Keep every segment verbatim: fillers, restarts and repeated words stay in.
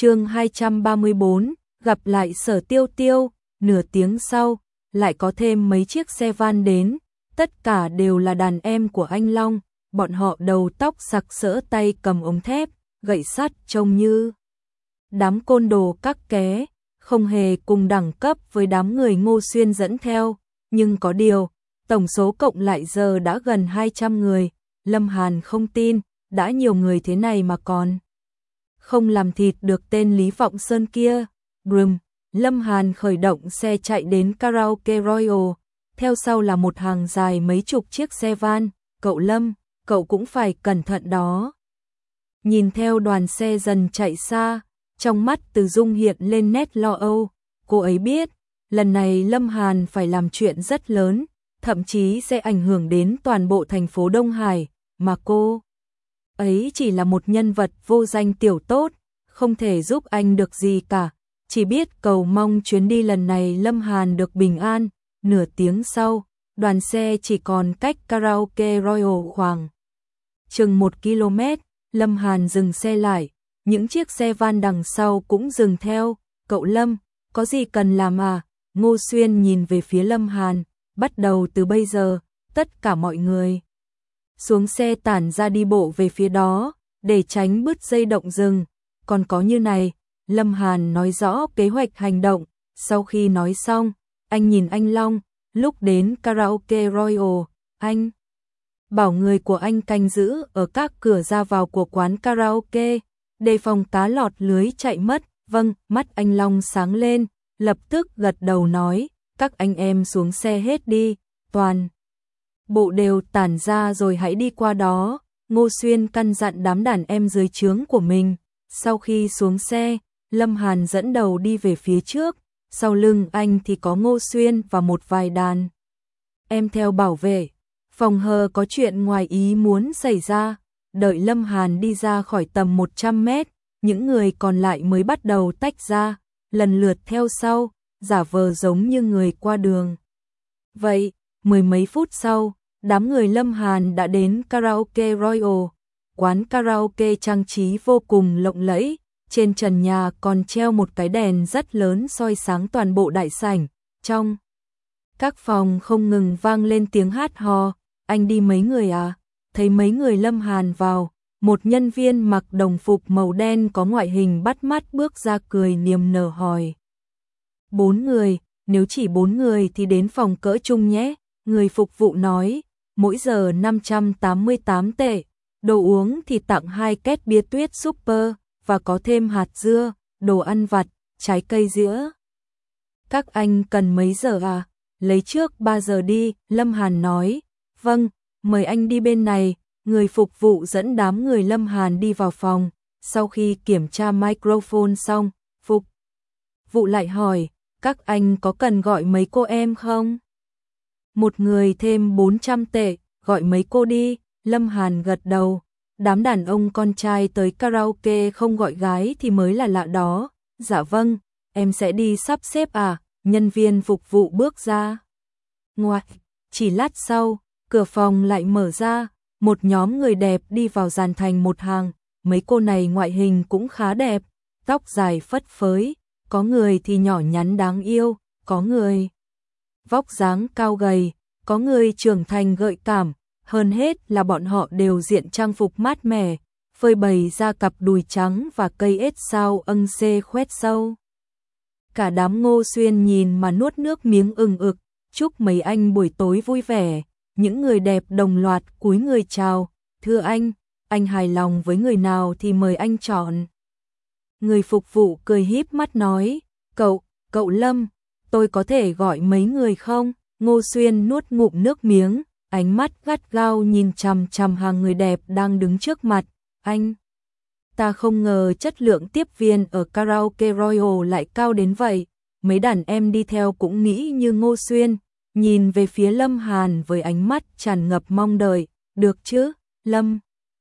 chương hai trăm ba mươi bốn, gặp lại Sở Tiêu Tiêu, nửa tiếng sau, lại có thêm mấy chiếc xe van đến, tất cả đều là đàn em của anh Long, bọn họ đầu tóc sặc sỡ, tay cầm ống thép, gậy sắt, trông như đám côn đồ các ké, không hề cùng đẳng cấp với đám người Ngô Xuyên dẫn theo, nhưng có điều, tổng số cộng lại giờ đã gần hai trăm người, Lâm Hàn không tin, đã nhiều người thế này mà còn không làm thịt được tên Lý Vọng Sơn kia. Brum, Lâm Hàn khởi động xe chạy đến Karaoke Royal, theo sau là một hàng dài mấy chục chiếc xe van. Cậu Lâm, cậu cũng phải cẩn thận đó. Nhìn theo đoàn xe dần chạy xa, trong mắt Từ Dung hiện lên nét lo âu. Cô ấy biết, lần này Lâm Hàn phải làm chuyện rất lớn, thậm chí sẽ ảnh hưởng đến toàn bộ thành phố Đông Hải, mà cô ấy chỉ là một nhân vật vô danh tiểu tốt, không thể giúp anh được gì cả, chỉ biết cầu mong chuyến đi lần này Lâm Hàn được bình an. Nửa tiếng sau, đoàn xe chỉ còn cách Karaoke Royal khoảng chừng một ki lô mét, Lâm Hàn dừng xe lại, những chiếc xe van đằng sau cũng dừng theo. Cậu Lâm, có gì cần làm à? Ngô Xuyên nhìn về phía Lâm Hàn, bắt đầu từ bây giờ, tất cả mọi người xuống xe tản ra đi bộ về phía đó, để tránh bứt dây động rừng. Còn có như này, Lâm Hàn nói rõ kế hoạch hành động. Sau khi nói xong, anh nhìn anh Long, lúc đến Karaoke Royal, anh bảo người của anh canh giữ ở các cửa ra vào của quán karaoke, đề phòng cá lọt lưới chạy mất. Vâng, mắt anh Long sáng lên, lập tức gật đầu nói, các anh em xuống xe hết đi, toàn bộ đều tản ra rồi hãy đi qua đó. Ngô Xuyên căn dặn đám đàn em dưới trướng của mình. Sau khi xuống xe, Lâm Hàn dẫn đầu đi về phía trước, sau lưng anh thì có Ngô Xuyên và một vài đàn em theo bảo vệ, phòng hờ có chuyện ngoài ý muốn xảy ra. Đợi Lâm Hàn đi ra khỏi tầm một trăm mét, những người còn lại mới bắt đầu tách ra, lần lượt theo sau, giả vờ giống như người qua đường. Vậy, mười mấy phút sau, đám người Lâm Hàn đã đến Karaoke Royal, quán karaoke trang trí vô cùng lộng lẫy, trên trần nhà còn treo một cái đèn rất lớn soi sáng toàn bộ đại sảnh. Trong các phòng không ngừng vang lên tiếng hát hò. Anh đi mấy người à? Thấy mấy người Lâm Hàn vào, một nhân viên mặc đồng phục màu đen có ngoại hình bắt mắt bước ra cười niềm nở hỏi. Bốn người, nếu chỉ bốn người thì đến phòng cỡ chung nhé. Người phục vụ nói, mỗi giờ năm trăm tám mươi tám tệ, đồ uống thì tặng hai két bia tuyết super, và có thêm hạt dưa, đồ ăn vặt, trái cây dĩa. Các anh cần mấy giờ à? Lấy trước ba giờ đi, Lâm Hàn nói. Vâng, mời anh đi bên này. Người phục vụ dẫn đám người Lâm Hàn đi vào phòng. Sau khi kiểm tra microphone xong, phục vụ lại hỏi, các anh có cần gọi mấy cô em không? Một người thêm bốn trăm tệ, gọi mấy cô đi. Lâm Hàn gật đầu. Đám đàn ông con trai tới karaoke không gọi gái thì mới là lạ đó. Dạ vâng, em sẽ đi sắp xếp à? Nhân viên phục vụ bước ra ngoài. Chỉ lát sau, cửa phòng lại mở ra, một nhóm người đẹp đi vào dàn thành một hàng. Mấy cô này ngoại hình cũng khá đẹp, tóc dài phất phới, có người thì nhỏ nhắn đáng yêu, có người vóc dáng cao gầy, có người trưởng thành gợi cảm. Hơn hết là bọn họ đều diện trang phục mát mẻ, phơi bày ra cặp đùi trắng và cây ếch sao âng xê khoét sâu. Cả đám Ngô Xuyên nhìn mà nuốt nước miếng ừng ực, chúc mấy anh buổi tối vui vẻ. Những người đẹp đồng loạt cúi người chào, thưa anh, anh hài lòng với người nào thì mời anh chọn. Người phục vụ cười híp mắt nói, cậu, cậu Lâm, tôi có thể gọi mấy người không? Ngô Xuyên nuốt ngụm nước miếng, ánh mắt gắt gao nhìn chằm chằm hàng người đẹp đang đứng trước mặt. Anh ta không ngờ chất lượng tiếp viên ở Karaoke Royal lại cao đến vậy. Mấy đàn em đi theo cũng nghĩ như Ngô Xuyên, nhìn về phía Lâm Hàn với ánh mắt tràn ngập mong đợi. Được chứ, Lâm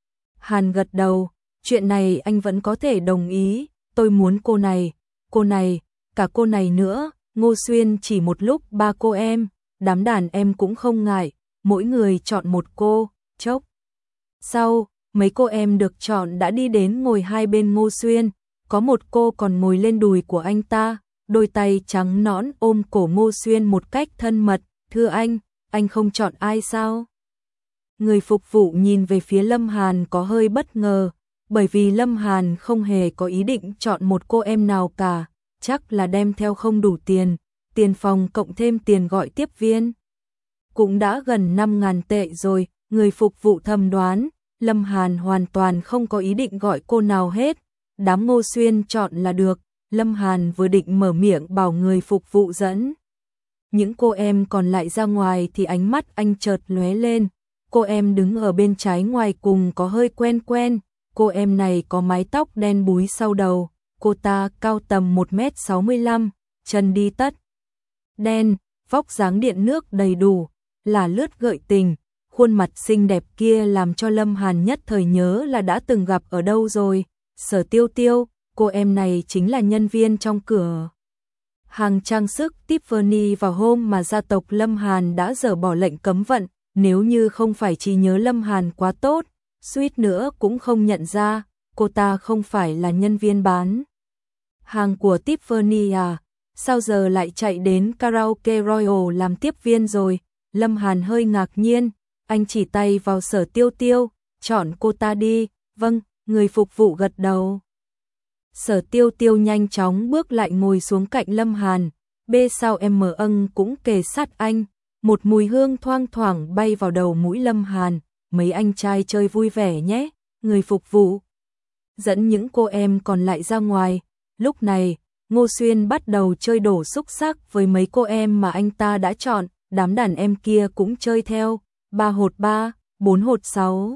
Hàn gật đầu, chuyện này anh vẫn có thể đồng ý. Tôi muốn cô này, cô này, cả cô này nữa. Ngô Xuyên chỉ một lúc ba cô em, đám đàn em cũng không ngại, mỗi người chọn một cô. Chốc sau, mấy cô em được chọn đã đi đến ngồi hai bên Ngô Xuyên, có một cô còn ngồi lên đùi của anh ta, đôi tay trắng nõn ôm cổ Ngô Xuyên một cách thân mật, "Thưa anh, anh không chọn ai sao?" Người phục vụ nhìn về phía Lâm Hàn có hơi bất ngờ, bởi vì Lâm Hàn không hề có ý định chọn một cô em nào cả, chắc là đem theo không đủ tiền, tiền phòng cộng thêm tiền gọi tiếp viên. Cũng đã gần năm ngàn tệ rồi, người phục vụ thầm đoán, Lâm Hàn hoàn toàn không có ý định gọi cô nào hết, đám Ngô Xuyên chọn là được. Lâm Hàn vừa định mở miệng bảo người phục vụ dẫn những cô em còn lại ra ngoài thì ánh mắt anh chợt lóe lên, cô em đứng ở bên trái ngoài cùng có hơi quen quen, cô em này có mái tóc đen búi sau đầu, cô ta cao tầm một mét sáu mươi lăm, chân đi tất đen, vóc dáng điện nước đầy đủ, là lướt gợi tình, khuôn mặt xinh đẹp kia làm cho Lâm Hàn nhất thời nhớ là đã từng gặp ở đâu rồi, Sở Tiêu Tiêu, cô em này chính là nhân viên trong cửa hàng trang sức Tiffany vào hôm mà gia tộc Lâm Hàn đã dỡ bỏ lệnh cấm vận, nếu như không phải trí nhớ Lâm Hàn quá tốt, suýt nữa cũng không nhận ra, cô ta không phải là nhân viên bán hàng của Tiffany à, sao giờ lại chạy đến Karaoke Royal làm tiếp viên rồi? Lâm Hàn hơi ngạc nhiên, anh chỉ tay vào Sở Tiêu Tiêu, chọn cô ta đi, vâng, người phục vụ gật đầu. Sở Tiêu Tiêu nhanh chóng bước lại ngồi xuống cạnh Lâm Hàn, bê sao em mở âng cũng kề sát anh, một mùi hương thoang thoảng bay vào đầu mũi Lâm Hàn, mấy anh trai chơi vui vẻ nhé, người phục vụ dẫn những cô em còn lại ra ngoài. Lúc này, Ngô Xuyên bắt đầu chơi đổ xúc xắc với mấy cô em mà anh ta đã chọn, đám đàn em kia cũng chơi theo, ba hột ba, bốn hột sáu.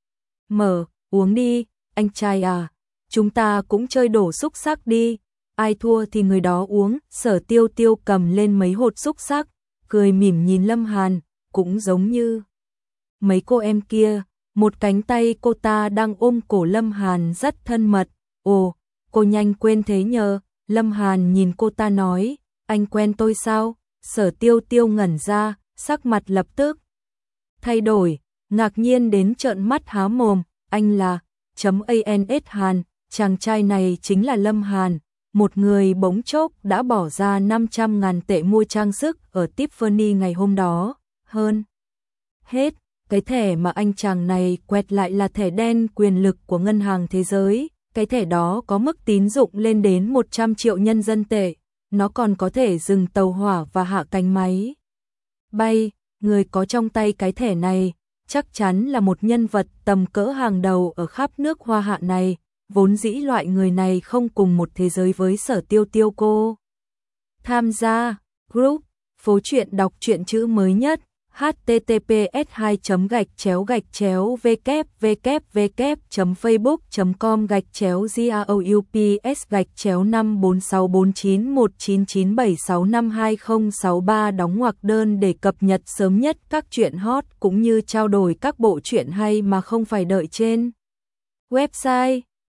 Mở, uống đi, anh trai à, chúng ta cũng chơi đổ xúc xắc đi, ai thua thì người đó uống. Sở Tiêu Tiêu cầm lên mấy hột xúc xắc, cười mỉm nhìn Lâm Hàn, cũng giống như mấy cô em kia, một cánh tay cô ta đang ôm cổ Lâm Hàn rất thân mật. Ồ, cô nhanh quên thế nhờ. Lâm Hàn nhìn cô ta nói, anh quen tôi sao? Sở Tiêu Tiêu ngẩn ra, sắc mặt lập tức thay đổi, ngạc nhiên đến trợn mắt há mồm, anh là chấm ans Hàn, chàng trai này chính là Lâm Hàn, một người bỗng chốc đã bỏ ra năm trăm ngàn tệ mua trang sức ở Tiffany ngày hôm đó, hơn hết, cái thẻ mà anh chàng này quẹt lại là thẻ đen quyền lực của Ngân hàng Thế giới, cái thẻ đó có mức tín dụng lên đến một trăm triệu nhân dân tệ, nó còn có thể dừng tàu hỏa và hạ cánh máy bay, người có trong tay cái thẻ này chắc chắn là một nhân vật tầm cỡ hàng đầu ở khắp nước Hoa Hạ này, vốn dĩ loại người này không cùng một thế giới với Sở Tiêu Tiêu cô. Tham gia group phố truyện đọc truyện chữ mới nhất https hai gạch chéo gạch chéo www chấm facebook chấm com gạch chéo groups gạch chéo năm bốn sáu bốn chín một chín chín bảy sáu năm hai không sáu ba đóng ngoặc đơn để cập nhật sớm nhất các truyện hot cũng như trao đổi các bộ truyện hay mà không phải đợi trên website.